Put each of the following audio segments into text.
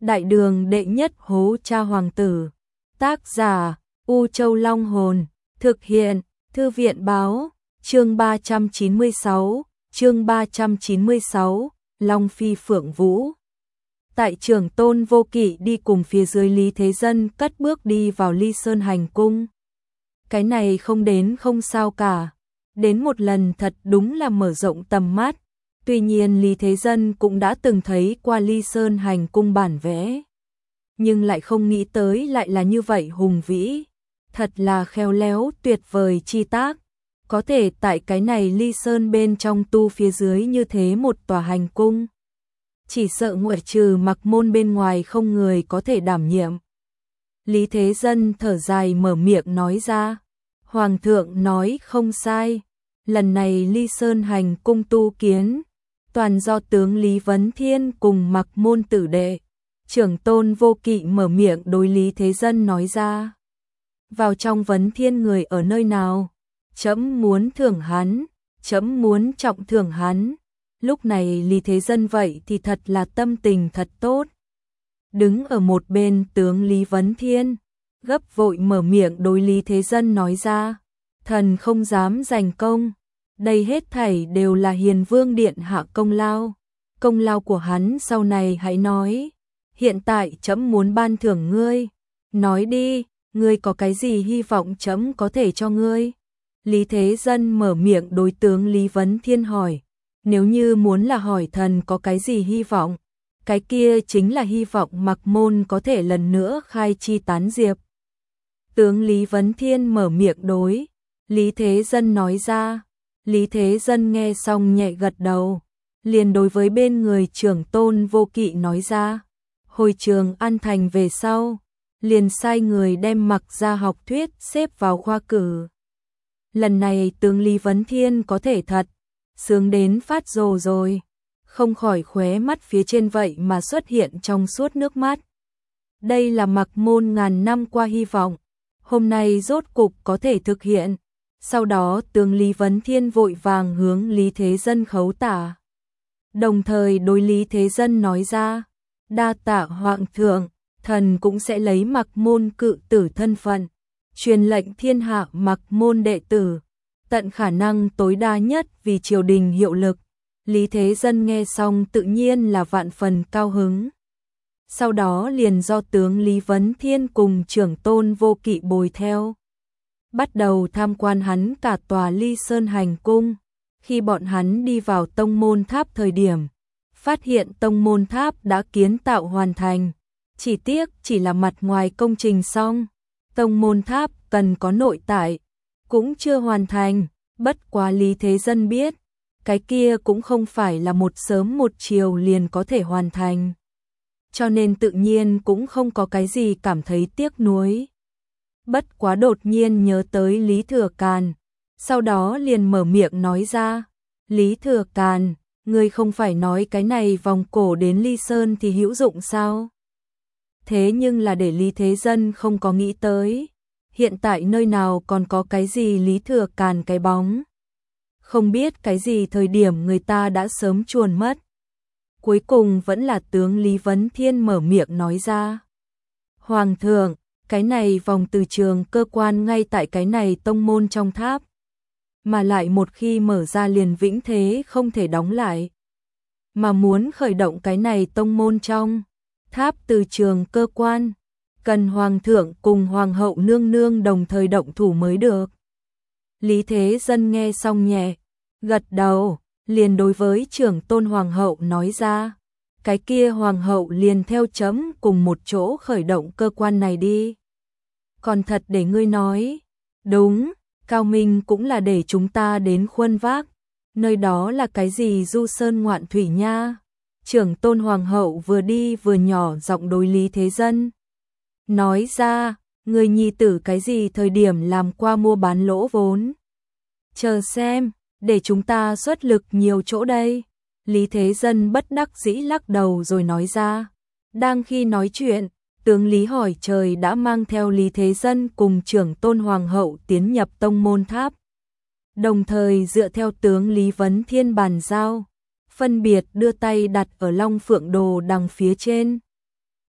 Đại đường đệ nhất hố cha hoàng tử. Tác giả U Châu Long Hồn. Thực hiện Thư viện Báo. Chương 396, Long Phi Phượng Vũ. Tại Trưởng Tôn Vô Kỵ đi cùng phía dưới Lý Thế Dân cất bước đi vào Ly Sơn hành cung. Cái này không đến không sao cả. Đến một lần thật đúng là mở rộng tầm mắt. Tuy nhiên Lý Thế Dân cũng đã từng thấy qua Ly Sơn hành cung bản vẽ. Nhưng lại không nghĩ tới lại là như vậy hùng vĩ. Thật là khéo léo tuyệt vời chi tác. Có thể tại cái này Ly Sơn bên trong tu phía dưới như thế một tòa hành cung. Chỉ sợ ngoại trừ Mặc Môn bên ngoài không người có thể đảm nhiệm. Lý Thế Dân thở dài mở miệng nói ra. Hoàng thượng nói không sai. Lần này Ly Sơn hành cung tu kiến. Toàn do tướng Lý Vấn Thiên cùng Mặc Môn tử đệ. Trưởng Tôn Vô Kỵ mở miệng đối Lý Thế Dân nói ra. Vào trong Vấn Thiên người ở nơi nào? Trẫm muốn thưởng hắn. Trẫm muốn trọng thưởng hắn. Lúc này Lý Thế Dân vậy thì thật là tâm tình thật tốt. Đứng ở một bên tướng Lý Vấn Thiên, gấp vội mở miệng đối Lý Thế Dân nói ra. Thần không dám giành công. Đây hết thảy đều là Hiền Vương Điện hạ công lao. Công lao của hắn sau này hãy nói. Hiện tại trẫm muốn ban thưởng ngươi. Nói đi, ngươi có cái gì hy vọng trẫm có thể cho ngươi? Lý Thế Dân mở miệng đối tướng Lý Vấn Thiên hỏi. Nếu như muốn là hỏi thần có cái gì hy vọng, cái kia chính là hy vọng Mặc Môn có thể lần nữa khai chi tán diệp. Tướng Lý Vấn Thiên mở miệng đối Lý Thế Dân nói ra. Lý Thế Dân nghe xong nhẹ gật đầu, liền đối với bên người Trưởng Tôn Vô Kỵ nói ra. Hồi Trường An Thành về sau, liền sai người đem Mặc ra học thuyết xếp vào khoa cử. Lần này tướng Lý Vấn Thiên có thể thật sướng đến phát rồ rồi, không khỏi khóe mắt phía trên vậy mà xuất hiện trong suốt nước mắt. Đây là Mặc Môn ngàn năm qua hy vọng, hôm nay rốt cục có thể thực hiện. Sau đó tướng Lý Vấn Thiên vội vàng hướng Lý Thế Dân khấu tả. Đồng thời đối Lý Thế Dân nói ra, đa tạ Hoàng thượng, thần cũng sẽ lấy Mặc Môn cự tử thân phận, truyền lệnh thiên hạ Mặc Môn đệ tử, tận khả năng tối đa nhất vì triều đình hiệu lực. Lý Thế Dân nghe xong tự nhiên là vạn phần cao hứng. Sau đó liền do tướng Lý Vấn Thiên cùng Trưởng Tôn Vô Kỵ bồi theo. Bắt đầu tham quan hắn cả tòa Ly Sơn hành cung. Khi bọn hắn đi vào tông môn tháp thời điểm, phát hiện tông môn tháp đã kiến tạo hoàn thành. Chỉ tiếc chỉ là mặt ngoài công trình xong. Tông môn tháp cần có nội tại, cũng chưa hoàn thành. Bất quá Lý Thế Dân biết, cái kia cũng không phải là một sớm một chiều liền có thể hoàn thành. Cho nên tự nhiên cũng không có cái gì cảm thấy tiếc nuối. Bất quá đột nhiên nhớ tới Lý Thừa Càn, sau đó liền mở miệng nói ra. Lý Thừa Càn, ngươi không phải nói cái này vòng cổ đến Ly Sơn thì hữu dụng sao? Thế nhưng là để Lý Thế Dân không có nghĩ tới. Hiện tại nơi nào còn có cái gì Lý Thừa Càn cái bóng. Không biết cái gì thời điểm người ta đã sớm chuồn mất. Cuối cùng vẫn là tướng Lý Vấn Thiên mở miệng nói ra. Hoàng thượng, cái này vòng từ trường cơ quan ngay tại cái này tông môn trong tháp. Mà lại một khi mở ra liền vĩnh thế không thể đóng lại. Mà muốn khởi động cái này tông môn trong tháp từ trường cơ quan, cần Hoàng thượng cùng Hoàng hậu nương nương đồng thời động thủ mới được. Lý Thế Dân nghe xong nhẹ gật đầu, liền đối với Trưởng Tôn Hoàng hậu nói ra. Cái kia Hoàng hậu liền theo chấm cùng một chỗ khởi động cơ quan này đi. Còn thật để ngươi nói. Đúng, Cao Minh cũng là để chúng ta đến khuân vác. Nơi đó là cái gì du sơn ngoạn thủy nha. Trưởng Tôn Hoàng hậu vừa đi vừa nhỏ giọng đối Lý Thế Dân nói ra, người nhi tử cái gì thời điểm làm qua mua bán lỗ vốn. Chờ xem, để chúng ta xuất lực nhiều chỗ đây. Lý Thế Dân bất đắc dĩ lắc đầu rồi nói ra. Đang khi nói chuyện, tướng Lý Hỏi Trời đã mang theo Lý Thế Dân cùng Trưởng Tôn Hoàng hậu tiến nhập tông môn tháp. Đồng thời dựa theo tướng Lý Vấn Thiên bàn giao, phân biệt đưa tay đặt ở Long Phượng Đồ đằng phía trên.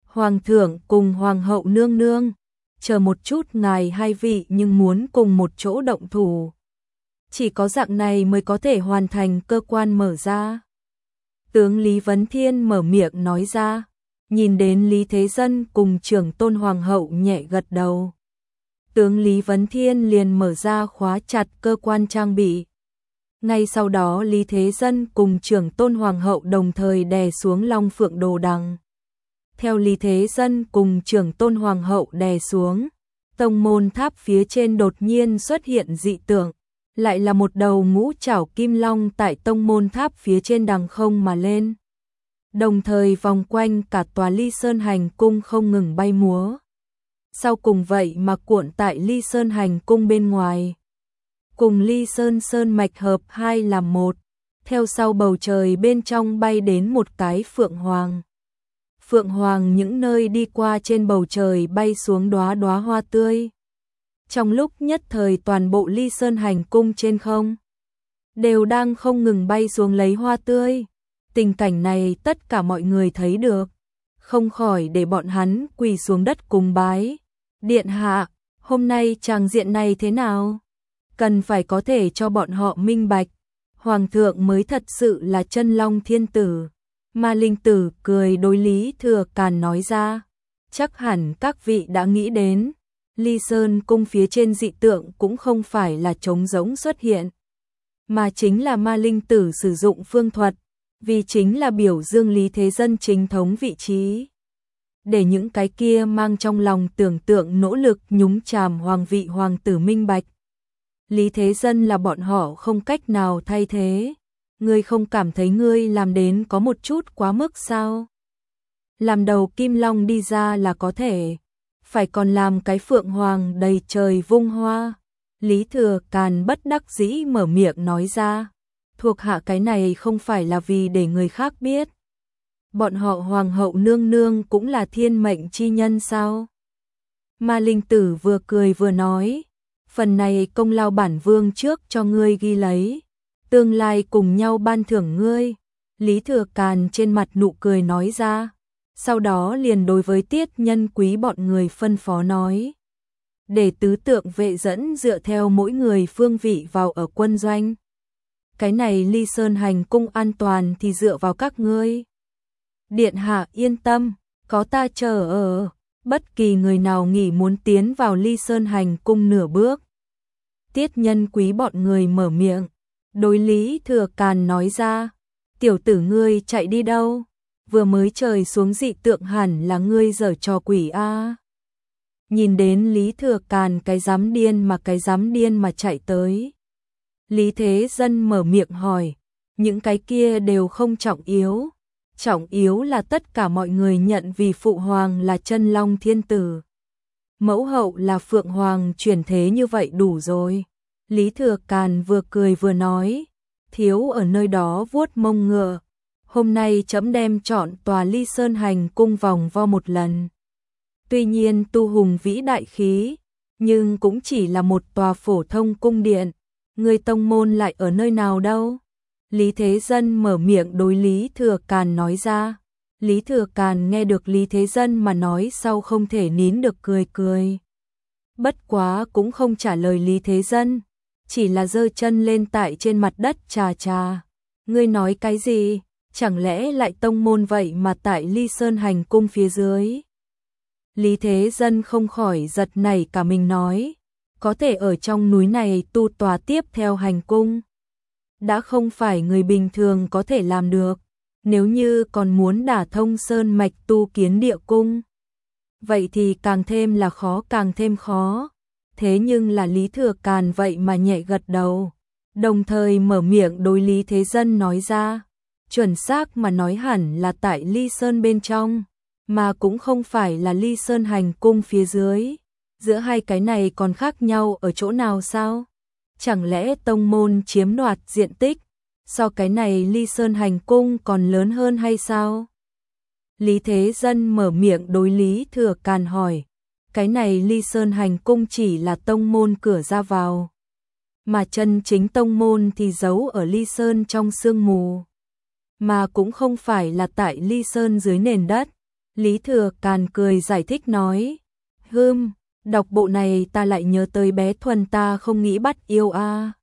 Hoàng thượng cùng Hoàng hậu nương nương, chờ một chút ngài hai vị nhưng muốn cùng một chỗ động thủ. Chỉ có dạng này mới có thể hoàn thành cơ quan mở ra. Tướng Lý Vấn Thiên mở miệng nói ra, nhìn đến Lý Thế Dân cùng trưởng tôn Hoàng hậu nhẹ gật đầu. Tướng Lý Vấn Thiên liền mở ra khóa chặt cơ quan trang bị. Ngay sau đó Lý Thế Dân cùng trưởng tôn Hoàng hậu đồng thời đè xuống Long Phượng Đồ Đằng. Theo Lý Thế Dân cùng trưởng tôn Hoàng hậu đè xuống, tông môn tháp phía trên đột nhiên xuất hiện dị tượng, lại là một đầu ngũ trảo kim long tại tông môn tháp phía trên đằng không mà lên. Đồng thời vòng quanh cả tòa Ly Sơn Hành Cung không ngừng bay múa. Sau cùng vậy mà cuộn tại Ly Sơn Hành Cung bên ngoài. Cùng Ly Sơn Sơn mạch hợp hai làm một, theo sau bầu trời bên trong bay đến một cái phượng hoàng. Phượng hoàng những nơi đi qua trên bầu trời bay xuống đóa đóa hoa tươi. Trong lúc nhất thời toàn bộ Ly Sơn Hành Cung trên không đều đang không ngừng bay xuống lấy hoa tươi. Tình cảnh này tất cả mọi người thấy được, không khỏi để bọn hắn quỳ xuống đất cùng bái. Điện hạ, hôm nay tràng diện này thế nào? Cần phải có thể cho bọn họ minh bạch. Hoàng thượng mới thật sự là chân long thiên tử. Ma Linh Tử cười đối Lý Thừa Càn nói ra. Chắc hẳn các vị đã nghĩ đến, Ly Sơn Cung phía trên dị tượng cũng không phải là trống rỗng xuất hiện, mà chính là Ma Linh Tử sử dụng phương thuật, vì chính là biểu dương Lý Thế Dân chính thống vị trí. Để những cái kia mang trong lòng tưởng tượng nỗ lực nhúng chàm hoàng vị hoàng tử minh bạch. Lý Thế Dân là bọn họ không cách nào thay thế. Ngươi không cảm thấy ngươi làm đến có một chút quá mức sao? Làm đầu kim long đi ra là có thể, phải còn làm cái phượng hoàng đầy trời vung hoa. Lý Thừa Càn bất đắc dĩ mở miệng nói ra, thuộc hạ cái này không phải là vì để người khác biết. Bọn họ Hoàng hậu nương nương cũng là thiên mệnh chi nhân sao? Ma Linh Tử vừa cười vừa nói, phần này công lao bản vương trước cho ngươi ghi lấy, tương lai cùng nhau ban thưởng ngươi. Lý Thừa Càn trên mặt nụ cười nói ra, sau đó liền đối với Tiết Nhân Quý bọn người phân phó nói, để tứ tượng vệ dẫn dựa theo mỗi người phương vị vào ở quân doanh. Cái này Ly Sơn Hành Cung an toàn thì dựa vào các ngươi. Điện hạ yên tâm, có ta chờ ở, bất kỳ người nào nghĩ muốn tiến vào Ly Sơn Hành Cung nửa bước. Tiết Nhân Quý bọn người mở miệng, đối Lý Thừa Càn nói ra, tiểu tử ngươi chạy đi đâu? Vừa mới trời xuống dị tượng hẳn là ngươi giở trò quỷ a. Nhìn đến Lý Thừa Càn cái dám điên mà chạy tới. Lý Thế Dân mở miệng hỏi, những cái kia đều không trọng yếu. Trọng yếu là tất cả mọi người nhận vì phụ hoàng là chân long thiên tử, mẫu hậu là phượng hoàng chuyển thế như vậy đủ rồi. Lý Thừa Càn vừa cười vừa nói, thiếu ở nơi đó vuốt mông ngựa. Hôm nay trẫm đem chọn tòa Ly Sơn Hành Cung vòng vo một lần. Tuy nhiên tu hùng vĩ đại khí, nhưng cũng chỉ là một tòa phổ thông cung điện. Người tông môn lại ở nơi nào đâu? Lý Thế Dân mở miệng đối Lý Thừa Càn nói ra. Lý Thừa Càn nghe được Lý Thế Dân mà nói sau không thể nín được cười cười. Bất quá cũng không trả lời Lý Thế Dân, chỉ là giơ chân lên tại trên mặt đất chà chà. Ngươi nói cái gì? Chẳng lẽ lại tông môn vậy mà tại Ly Sơn Hành Cung phía dưới? Lý Thế Dân không khỏi giật nảy cả mình nói, có thể ở trong núi này tu tòa tiếp theo hành cung, đã không phải người bình thường có thể làm được. Nếu như còn muốn đả thông sơn mạch tu kiến địa cung, vậy thì càng thêm là khó, càng thêm khó. Thế nhưng là Lý Thừa Càn vậy mà nhẹ gật đầu, đồng thời mở miệng đối Lý Thế Dân nói ra, chuẩn xác mà nói hẳn là tại Ly Sơn bên trong, mà cũng không phải là Ly Sơn Hành Cung phía dưới. Giữa hai cái này còn khác nhau ở chỗ nào sao? Chẳng lẽ tông môn chiếm đoạt diện tích so cái này Ly Sơn Hành Cung còn lớn hơn hay sao? Lý Thế Dân mở miệng đối Lý Thừa Càn hỏi, cái này Ly Sơn Hành Cung chỉ là tông môn cửa ra vào, mà chân chính tông môn thì giấu ở Ly Sơn trong sương mù, mà cũng không phải là tại Ly Sơn dưới nền đất. Lý Thừa Càn cười giải thích nói, đọc bộ này ta lại nhớ tới bé Thuần ta không nghĩ bắt yêu a.